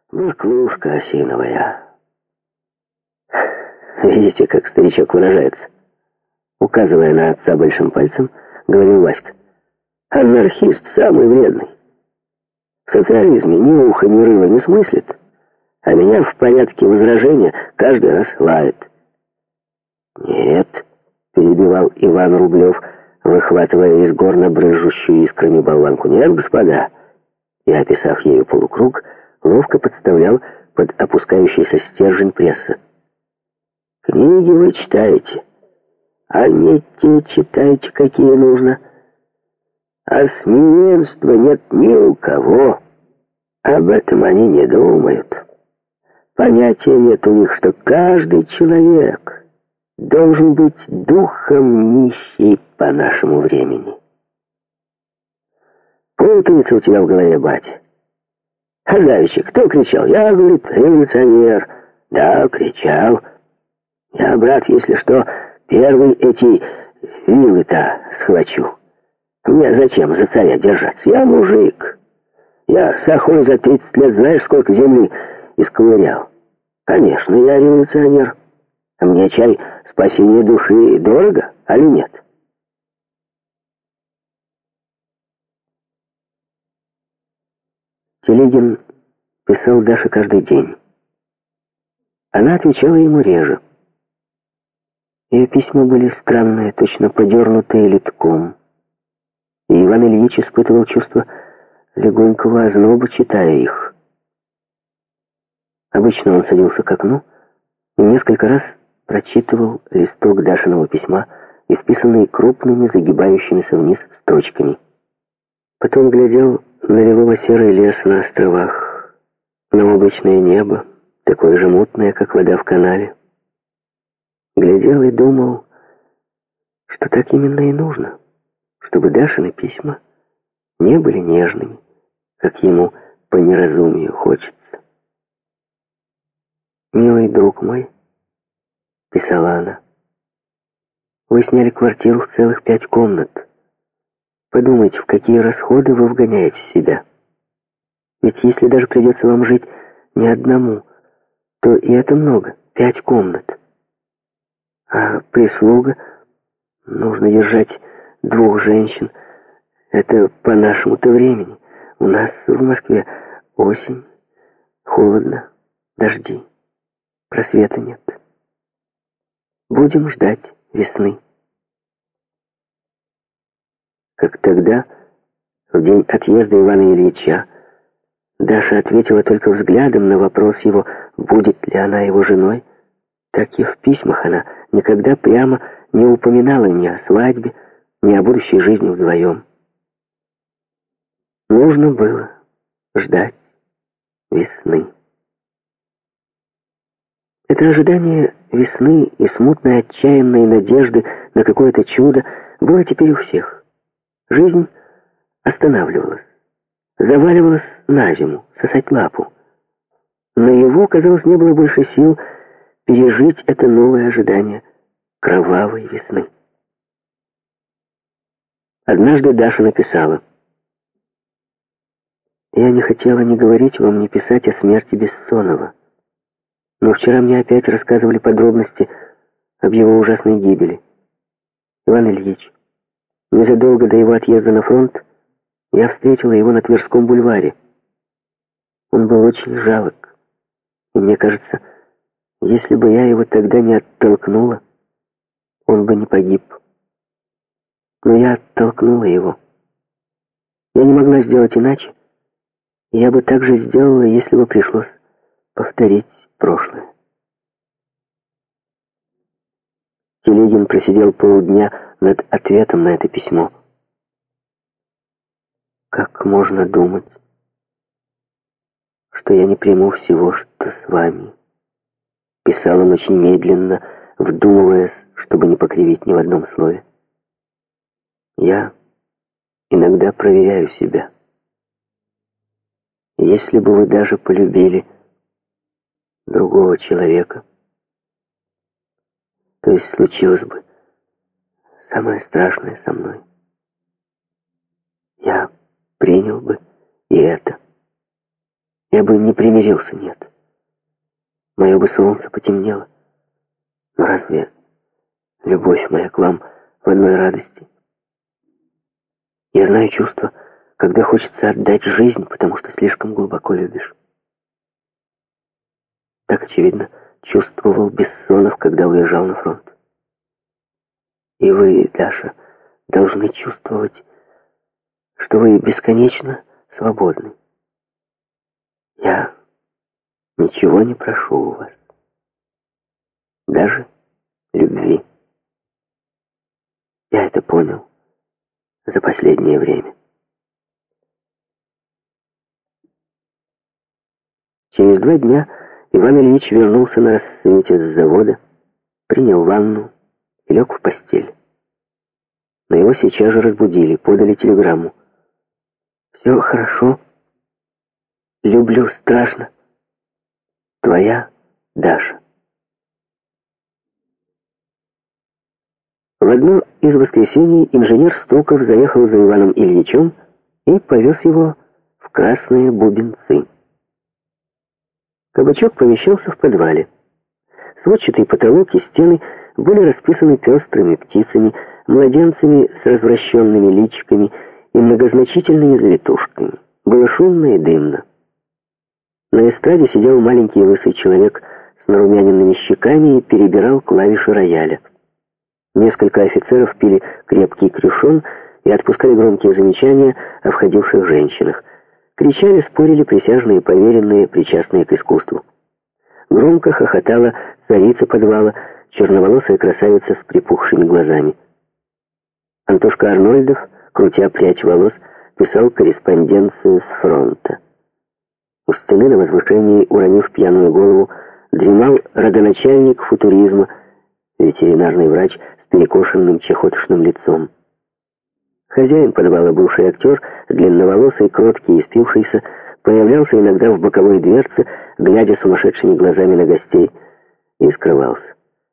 Баклушка осиновая. Видите, как старичок выражается? Указывая на отца большим пальцем, говорил Васька. Анархист самый вредный. В социализме ни уха, ни рыла не смыслит, а меня в порядке возражения каждый раз лает. Нет, перебивал Иван Рублев, выхватывая из горна брызжущую искрами болванку. Нет, господа. И, описав ею полукруг, ловко подставлял под опускающийся стержень пресса. Книги вы читаете, а не те читаете, какие нужно. А смиренства нет ни у кого. Об этом они не думают. Понятия нет у них, что каждый человек должен быть духом нищий по нашему времени. Путаница у тебя в голове, батя. А давеча кто кричал? Я, говорит, революционер. Да, кричал. Я, брат, если что, первый эти вилы-то схвачу. Мне зачем за царя держаться? Я мужик. Я с охой за 30 лет знаешь, сколько земли исковырял. Конечно, я революционер. А мне, чай, спасение души дорого, али нет? Телегин писал Даше каждый день. Она отвечала ему реже. Ее письма были странные, точно подернутые литком. И Иван Ильич испытывал чувство легонького озноба, читая их. Обычно он садился к окну и несколько раз прочитывал листок Дашиного письма, исписанный крупными, загибающимися вниз строчками. Потом глядел на лилово-серый лес на островах, на облачное небо, такое же мутное, как вода в канале. Глядел и думал, что так именно и нужно, чтобы Дашины письма не были нежными, как ему по неразумию хочется. «Милый друг мой», — писала она, — «вы сняли квартиру в целых 5 комнат. Подумайте, в какие расходы вы вгоняете себя. Ведь если даже придется вам жить не одному, то и это много, 5 комнат. А прислуга, нужно держать 2 женщин. Это по нашему-то времени. У нас в Москве осень, холодно, дожди, просвета нет. Будем ждать весны». Как тогда, в день отъезда Ивана Ильича, Даша ответила только взглядом на вопрос его, будет ли она его женой, так и в письмах она никогда прямо не упоминала ни о свадьбе, ни о будущей жизни вдвоем. Нужно было ждать весны. Это ожидание весны и смутной отчаянной надежды на какое-то чудо было теперь у всех. Жизнь останавливалась, заваливалась на зиму, сосать лапу. Но его, казалось, не было больше сил пережить это новое ожидание кровавой весны. Однажды Даша написала: «Я не хотела ни говорить вам, ни писать о смерти Бессонова. Но вчера мне опять рассказывали подробности об его ужасной гибели. Иван Ильич, незадолго до его отъезда на фронт я встретила его на Тверском бульваре. Он был очень жалок, и мне кажется, если бы я его тогда не оттолкнула, он бы не погиб. Но я оттолкнула его. Я не могла сделать иначе, и я бы так же сделала, если бы пришлось повторить прошлое». Телегин просидел полдня над ответом на это письмо. «Как можно думать, что я не приму всего, что с вами?» Писал он очень медленно, вдумываясь, чтобы не покривить ни в одном слове. «Я иногда проверяю себя. Если бы вы даже полюбили другого человека, то есть случилось бы самое страшное со мной, я принял бы и это. Я бы не примирился, нет. Мое бы солнце потемнело. Но разве любовь моя к вам в одной радости? Я знаю чувство, когда хочется отдать жизнь, потому что слишком глубоко любишь. Так, очевидно, чувствовал Бессонов, когда уезжал на фронт. И вы, Даша, должны чувствовать, что вы бесконечно свободны. Я ничего не прошу у вас. Даже любви. Я это понял за последнее время. Через 2 дня Иван Ильич вернулся на рассвете с завода, принял ванну и лег в постель. Но его сейчас же разбудили, подали телеграмму. «Все хорошо. Люблю страшно. Твоя Даша». В одно из воскресений инженер Стуков заехал за Иваном Ильичем и повез его в Красные Бубенцы. Кабачок помещался в подвале. Сводчатый потолок и стены были расписаны пестрыми птицами, младенцами с развращенными личиками и многозначительными завитушками. Было шумно и дымно. На эстраде сидел маленький лысый человек с нарумяненными щеками и перебирал клавиши рояля. Несколько офицеров пили крепкий крюшон и отпускали громкие замечания о входивших женщинах. Кричали, спорили присяжные поверенные, причастные к искусству. Громко хохотала царица подвала, черноволосая красавица с припухшими глазами. Антошка Арнольдов, крутя прядь волос, писал корреспонденцию с фронта. У стены на возвышении, уронив пьяную голову, дремал родоначальник футуризма, ветеринарный врач с перекошенным чахоточным лицом. Хозяин подвала, бывший актер, длинноволосый, кроткий и спившийся, появлялся иногда в боковой дверце, глядя сумасшедшими глазами на гостей, и скрывался.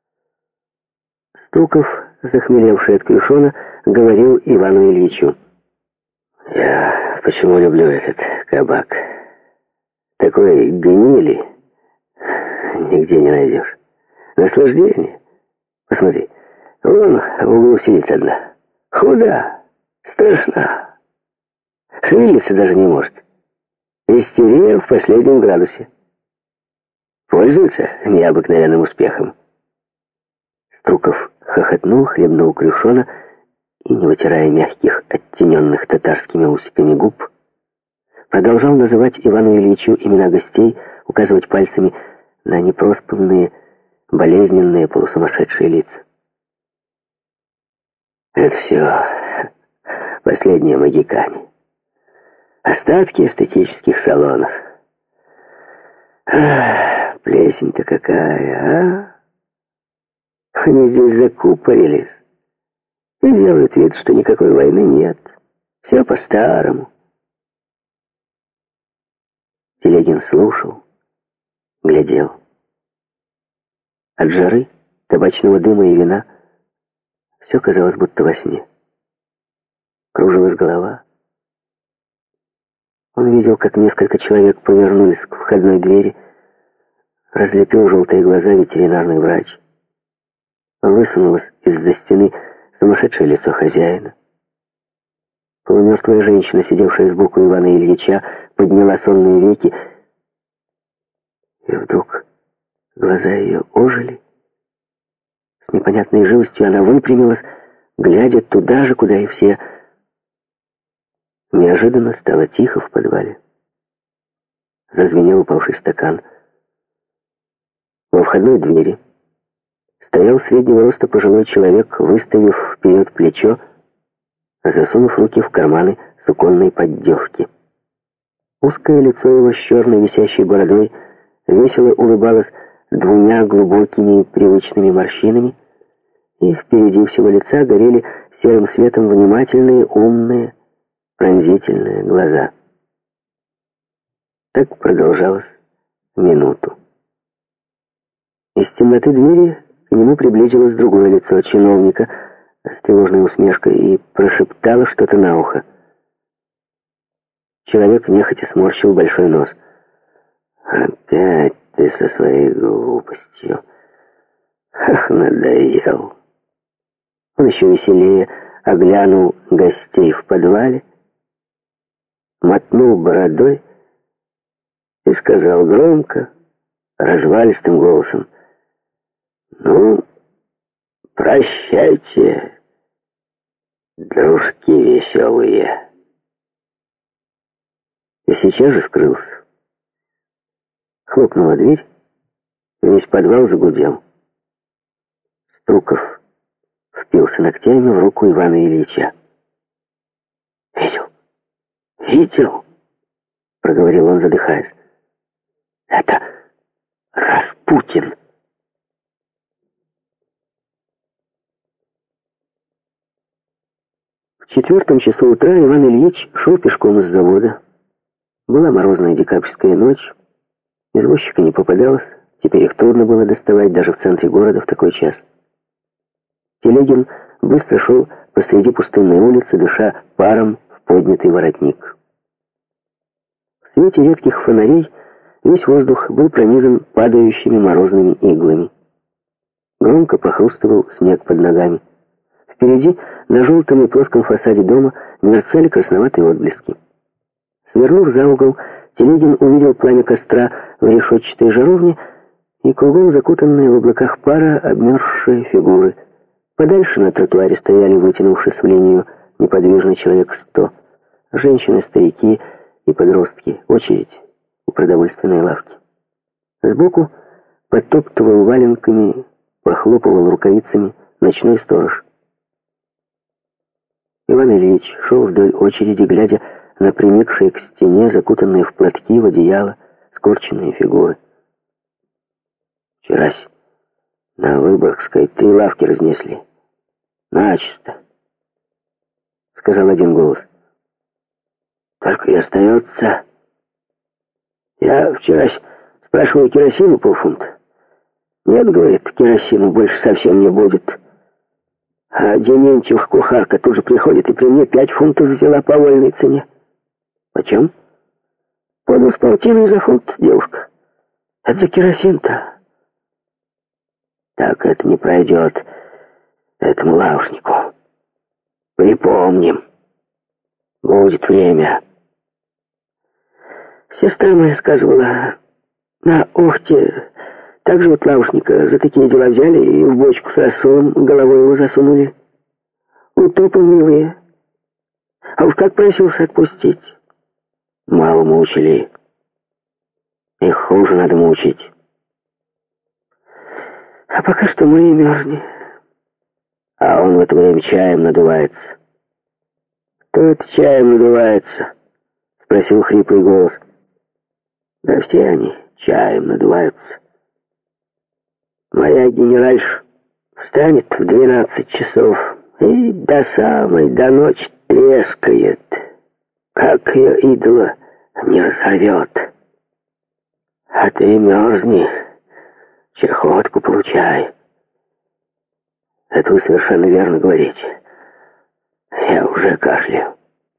Стуков, захмелевший от крюшона, говорил Ивану Ильичу: «Я почему люблю этот кабак? Такой гнили нигде не найдешь. Наслаждение. Посмотри, вон в углу сидит одна. Худа, страшна. Шевелиться даже не может. Истерия в последнем градусе. Пользуется необыкновенным успехом». Стуков хохотнул, хлебнул крюшона и, не вытирая мягких, оттененных татарскими усиками губ, продолжал называть Ивану Ильичу имена гостей, указывать пальцами на непроспанные, болезненные, полусумасшедшие лица. Это все последнее магикане. Остатки эстетических салонов. Плесень-то какая, а? Они здесь закупорились и делают вид, что никакой войны нет. Все по-старому. Телегин слушал, глядел. От жары, табачного дыма и вина все казалось будто во сне. Кружилась голова. Он видел, как несколько человек повернулись к входной двери. Разлепил желтые глаза ветеринарный врач. Высунулось из-за стены сумасшедшее лицо хозяина. Полумертвая женщина, сидевшая сбоку Ивана Ильича, подняла сонные веки, и вдруг глаза ее ожили. С непонятной живостью она выпрямилась, глядя туда же, куда и все. Неожиданно стало тихо в подвале. Зазвенел упавший стакан. Во входной двери стоял среднего роста пожилой человек, выставив вперед плечо, засунув руки в карманы суконной поддевки. Узкое лицо его с черной висящей бородой весело улыбалось 2 глубокими привычными морщинами, и впереди всего лица горели серым светом внимательные, умные, пронзительные глаза. Так продолжалось минуту. Из темноты двери к нему приблизилось другое лицо чиновника с тревожной усмешкой и прошептало что-то на ухо. Человек нехотя сморщил большой нос. Опять ты со своей глупостью. Ах, надоел. Он еще веселее оглянул гостей в подвале, мотнул бородой и сказал громко, развалистым голосом: «Ну, прощайте, дружки веселые». И сейчас же скрылся. Хлопнула дверь, и весь подвал загудел. Струков впился ногтями в руку Ивана Ильича. «Видел?» — проговорил он, задыхаясь. «Это Распутин». В 4 часу утра Иван Ильич шел пешком из завода. Была морозная декабрьская ночь. Извозчика не попадалось, теперь их трудно было доставать даже в центре города в такой час. Телегин быстро шел посреди пустынной улицы, дыша паром в поднятый воротник. В свете редких фонарей весь воздух был пронизан падающими морозными иглами. Громко похрустывал снег под ногами. Впереди, на желтом и плоском фасаде дома, мерцали красноватые отблески. Свернув за угол, Телегин увидел пламя костра в решетчатой жаровне и кругом закутанные в облаках пара обмерзшие фигуры. Подальше на тротуаре стояли, вытянувшись в линию, неподвижно человек 100. Женщины, старики и подростки. Очередь у продовольственной лавки. Сбоку подтоптывал валенками, похлопывал рукавицами ночной сторож. Иван Ильич шел вдоль очереди, глядя на приникшие к стене, закутанные в платки, в одеяло, скорченные фигуры. Вчерась на Выборгской 3 лавки разнесли. Начисто, сказал один голос. Только и остается. Я вчерась спрашиваю керосину полфунта. Нет, говорит, керосину больше совсем не будет. А Дементьев, кухарка, тут же приходит и при мне 5 фунтов взяла по вольной цене. Почем? Подал с полтиной за фунт, девушка. Это за керосин-то. Так это не пройдет этому лавушнику. Припомним. Будет время. Сестра моя сказывала, на Охте также вот лавушника за такие дела взяли и в бочку с рассолом головой его засунули. Утопы милые. А уж как просился отпустить. Мало мучили. Их хуже надо мучить. А пока что мы и мерзнем. А он в это время чаем надувается. Кто это чаем надувается? Спросил хриплый голос. Да все они чаем надуваются. Моя генеральша встанет в 12 часов и до ночи трескает. Как ее идола не разорвет. А ты мерзни, чахотку получай. Это вы совершенно верно говорите. Я уже кашляю.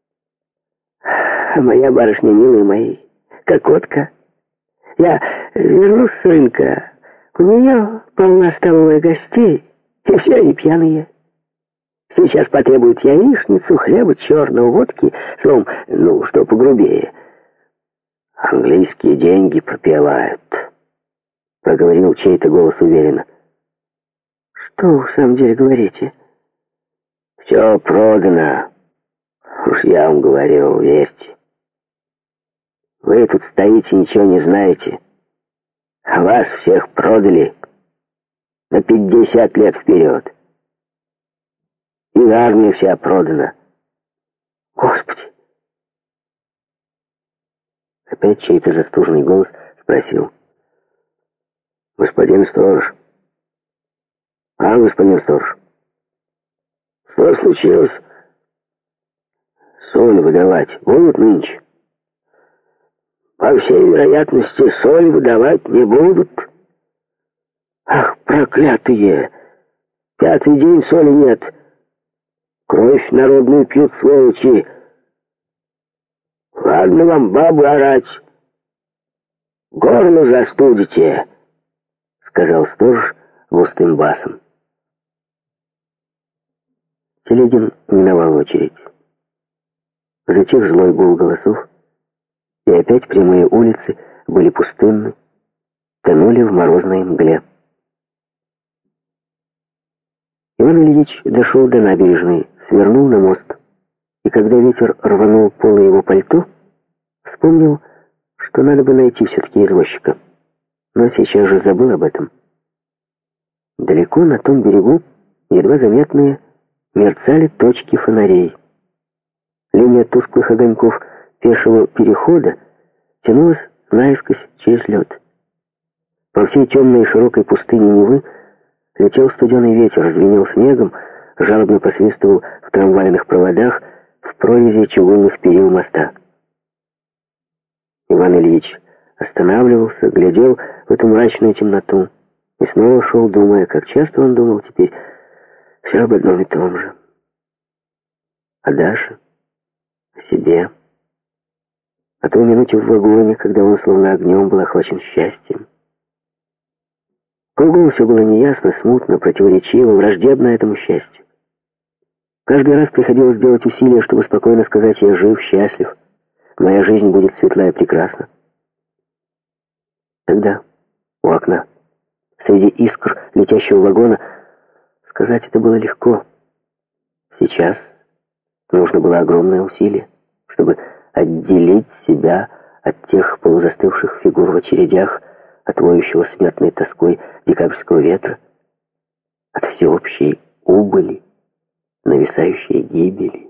А моя барышня, милые мои, кокотка. Я вернусь с рынка. У нее полна столовая гостей, и все они пьяные. Сейчас потребуют яичницу, хлеба, черного, водки, словом, что погрубее. Английские деньги пропивают, проговорил чей-то голос уверенно. Что вы в самом деле говорите? Все продано. Уж я вам говорю, верьте. Вы тут стоите, ничего не знаете. А вас всех продали на 50 лет вперед. И армия вся продана. Господи! Опять чей-то застуженный голос спросил. Господин сторож. А, господин сторож. Что случилось? Соль выдавать будут нынче? По всей вероятности, соль выдавать не будут. Ах, проклятые! 5-й день соли нет. Кровь народную пьют, сволочи. Ладно вам бабу орать. «Горло застудите», — сказал сторож густым басом. Телегин миновал очередь. Затих злой гул голосов, и опять прямые улицы были пустынны, тонули в морозной мгле. Иван Ильич дошел до набережной, свернул на мост, и когда ветер рванул полы его пальто, вспомнил, что надо бы найти все-таки извозчика. Но сейчас же забыл об этом. Далеко на том берегу, едва заметные, мерцали точки фонарей. Линия тусклых огоньков пешего перехода тянулась наискось через лед. По всей темной и широкой пустыне Невы летел студеный ветер, звенел снегом, жалобно посвистывал в трамвайных проводах, в прорези чугунных перил моста. Иван Ильич останавливался, глядел в эту мрачную темноту и снова шел, думая, как часто он думал теперь все об одном и том же. О Даше, о себе, о той минуте в вагоне, когда он словно огнем был охвачен счастьем. Кругом все было неясно, смутно, противоречиво, враждебно этому счастью. Каждый раз приходилось делать усилия, чтобы спокойно сказать: «Я жив, счастлив, моя жизнь будет светла и прекрасна». Тогда, у окна, среди искр летящего вагона, сказать это было легко. Сейчас нужно было огромное усилие, чтобы отделить себя от тех полузастывших фигур в очередях, от воющего смертной тоской декабрьского ветра, от всеобщей убыли, нависающей гибели.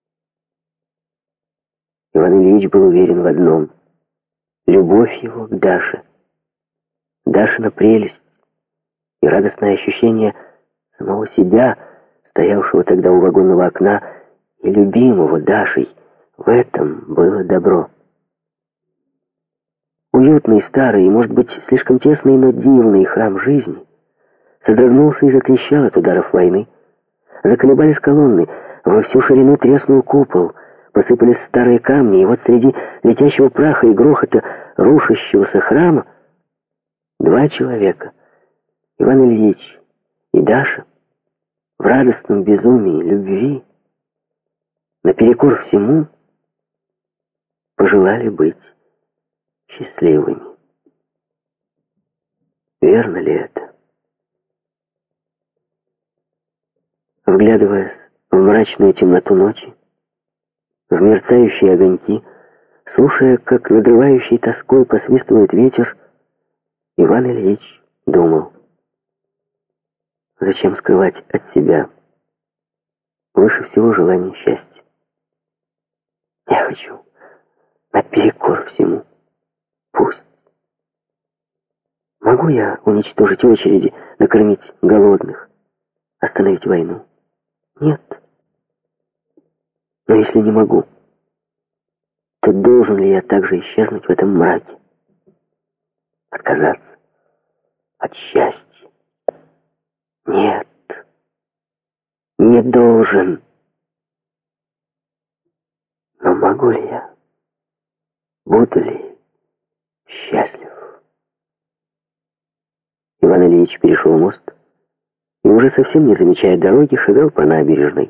Иван Ильич был уверен в одном: любовь его к Даше, Дашина прелесть и радостное ощущение самого себя, стоявшего тогда у вагонного окна, и любимого Дашей, в этом было добро. Уютный, старый и, может быть, слишком тесный, но дивный храм жизни содрогнулся и затрещал от ударов войны. Заколебались колонны, во всю ширину треснул купол, посыпались старые камни, и вот среди летящего праха и грохота рушащегося храма два человека, Иван Ильич и Даша, в радостном безумии любви, наперекор всему, пожелали быть счастливыми. Верно ли это? Вглядываясь в мрачную темноту ночи, в мерцающие огоньки, слушая, как надрывающей тоской посвистывает ветер, Иван Ильич думал: зачем скрывать от себя выше всего желание счастья? Я хочу наперекор всему. Пусть. Могу я уничтожить очереди, накормить голодных, остановить войну? Нет. Но если не могу, то должен ли я также исчезнуть в этом мраке? Отказаться от счастья? Нет. Не должен. Но могу ли я? Буду ли счастлив? Иван Ильич перешел мост и, уже совсем не замечая дороги, шагал по набережной.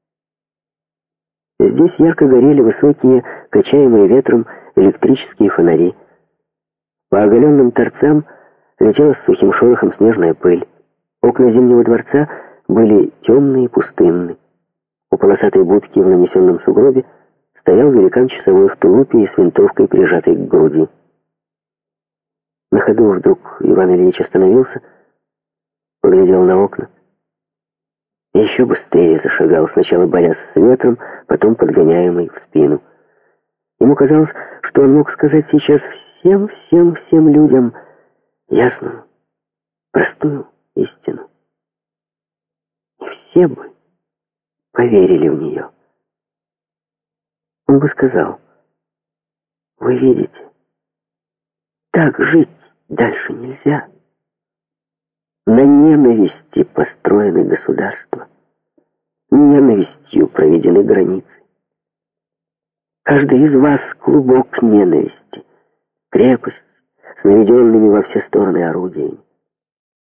Здесь ярко горели высокие, качаемые ветром электрические фонари. По оголенным торцам летела с сухим шорохом снежная пыль. Окна Зимнего дворца были темные и пустынны. У полосатой будки в нанесенном сугробе стоял великан часовой в тулупе и с винтовкой, прижатой к груди. На ходу вдруг Иван Ильич остановился, поглядел на окна. Еще быстрее зашагал, сначала борясь с ветром, потом подгоняемый в спину. Ему казалось, что он мог сказать сейчас всем людям ясную, простую истину. И все бы поверили в нее. Он бы сказал: вы видите, так жить дальше нельзя. На ненависти построены государства, ненавистью проведены границы. Каждый из вас клубок ненависти, крепость, с наведенными во все стороны орудиями.